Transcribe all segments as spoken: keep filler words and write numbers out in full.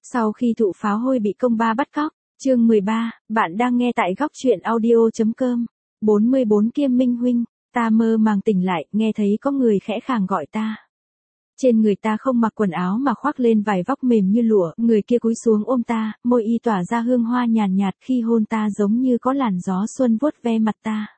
Sau khi thụ pháo hôi bị công ba bắt cóc, chương mười ba, bạn đang nghe tại góc truyện audio.com. bốn mươi bốn Kiêm Minh huynh, ta mơ màng tỉnh lại, nghe thấy có người khẽ khàng gọi ta. Trên người ta không mặc quần áo mà khoác lên vải vóc mềm như lụa, người kia cúi xuống ôm ta, môi y tỏa ra hương hoa nhàn nhạt, nhạt khi hôn ta giống như có làn gió xuân vuốt ve mặt ta.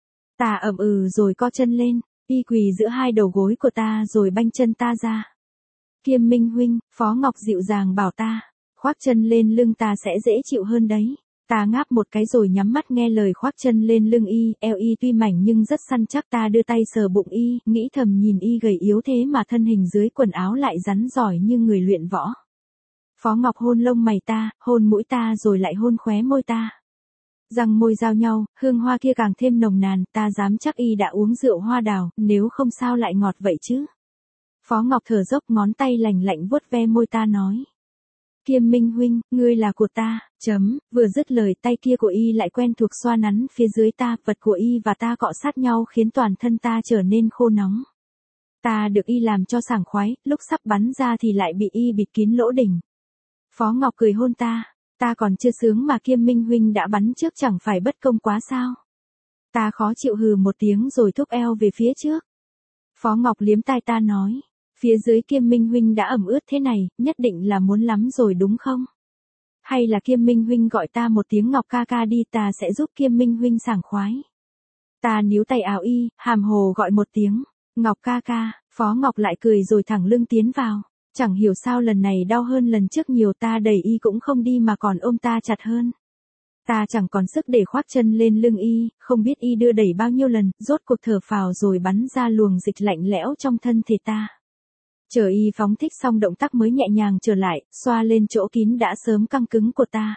Ta ậm ừ rồi co chân lên, y quỳ giữa hai đầu gối của ta rồi banh chân ta ra. Kiêm Minh huynh, Phó Ngọc dịu dàng bảo ta, khoác chân lên lưng ta sẽ dễ chịu hơn đấy. Ta ngáp một cái rồi nhắm mắt nghe lời khoác chân lên lưng y, eo y tuy mảnh nhưng rất săn chắc. Ta đưa tay sờ bụng y, nghĩ thầm nhìn y gầy yếu thế mà thân hình dưới quần áo lại rắn giỏi như người luyện võ. Phó Ngọc hôn lông mày ta, hôn mũi ta rồi lại hôn khóe môi ta. Răng môi giao nhau, hương hoa kia càng thêm nồng nàn, ta dám chắc y đã uống rượu hoa đào, nếu không sao lại ngọt vậy chứ. Phó Ngọc thở dốc, ngón tay lành lạnh vuốt ve môi ta nói. Kiêm Minh huynh, ngươi là của ta, chấm, vừa dứt lời tay kia của y lại quen thuộc xoa nắn phía dưới ta, vật của y và ta cọ sát nhau khiến toàn thân ta trở nên khô nóng. Ta được y làm cho sảng khoái, lúc sắp bắn ra thì lại bị y bịt kín lỗ đỉnh. Phó Ngọc cười hôn ta, ta còn chưa sướng mà Kiêm Minh huynh đã bắn trước, chẳng phải bất công quá sao? Ta khó chịu hừ một tiếng rồi thúc eo về phía trước. Phó Ngọc liếm tai ta nói. Phía dưới Kiêm Minh huynh đã ẩm ướt thế này, nhất định là muốn lắm rồi đúng không? Hay là Kiêm Minh huynh gọi ta một tiếng Ngọc ca ca đi, ta sẽ giúp Kiêm Minh huynh sảng khoái. Ta níu tay áo y, hàm hồ gọi một tiếng, Ngọc ca ca, Phó Ngọc lại cười rồi thẳng lưng tiến vào. Chẳng hiểu sao lần này đau hơn lần trước nhiều, ta đẩy y cũng không đi mà còn ôm ta chặt hơn. Ta chẳng còn sức để khoác chân lên lưng y, không biết y đưa đẩy bao nhiêu lần, rốt cuộc thở phào rồi bắn ra luồng dịch lạnh lẽo trong thân thể ta. Chờ y phóng thích xong động tác mới nhẹ nhàng trở lại, xoa lên chỗ kín đã sớm căng cứng của ta.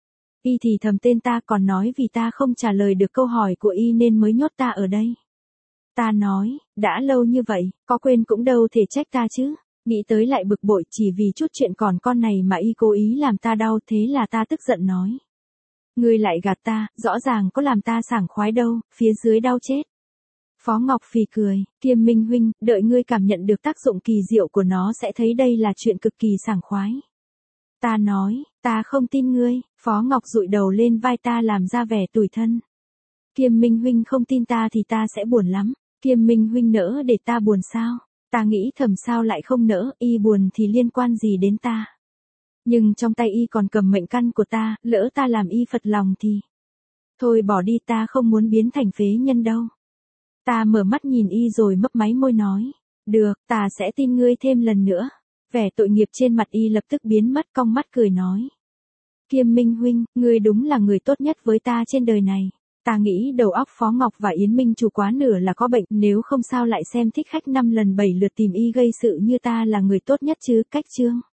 Y thì thầm tên ta, còn nói vì ta không trả lời được câu hỏi của y nên mới nhốt ta ở đây. Ta nói, đã lâu như vậy, có quên cũng đâu thể trách ta chứ. Nghĩ tới lại bực bội, chỉ vì chút chuyện còn con này mà y cố ý làm ta đau, thế là ta tức giận nói. Ngươi lại gạt ta, rõ ràng có làm ta sảng khoái đâu, phía dưới đau chết. Phó Ngọc phì cười, Kiêm Minh huynh, đợi ngươi cảm nhận được tác dụng kỳ diệu của nó sẽ thấy đây là chuyện cực kỳ sảng khoái. Ta nói, ta không tin ngươi. Phó Ngọc dụi đầu lên vai ta làm ra vẻ tủi thân. Kiêm Minh huynh không tin ta thì ta sẽ buồn lắm. Kiêm Minh huynh nỡ để ta buồn sao? Ta nghĩ thầm sao lại không nỡ, y buồn thì liên quan gì đến ta. Nhưng trong tay y còn cầm mệnh căn của ta, lỡ ta làm y phật lòng thì. Thôi bỏ đi, ta không muốn biến thành phế nhân đâu. Ta mở mắt nhìn y rồi mấp máy môi nói. Được, ta sẽ tin ngươi thêm lần nữa. Vẻ tội nghiệp trên mặt y lập tức biến mất, cong mắt cười nói. Kiêm Minh huynh, ngươi đúng là người tốt nhất với ta trên đời này. Ta nghĩ đầu óc Phó Ngọc và Yến Minh chủ quá nửa là có bệnh, nếu không sao lại xem thích khách năm lần bảy lượt tìm y gây sự như ta là người tốt nhất chứ. Cách chương.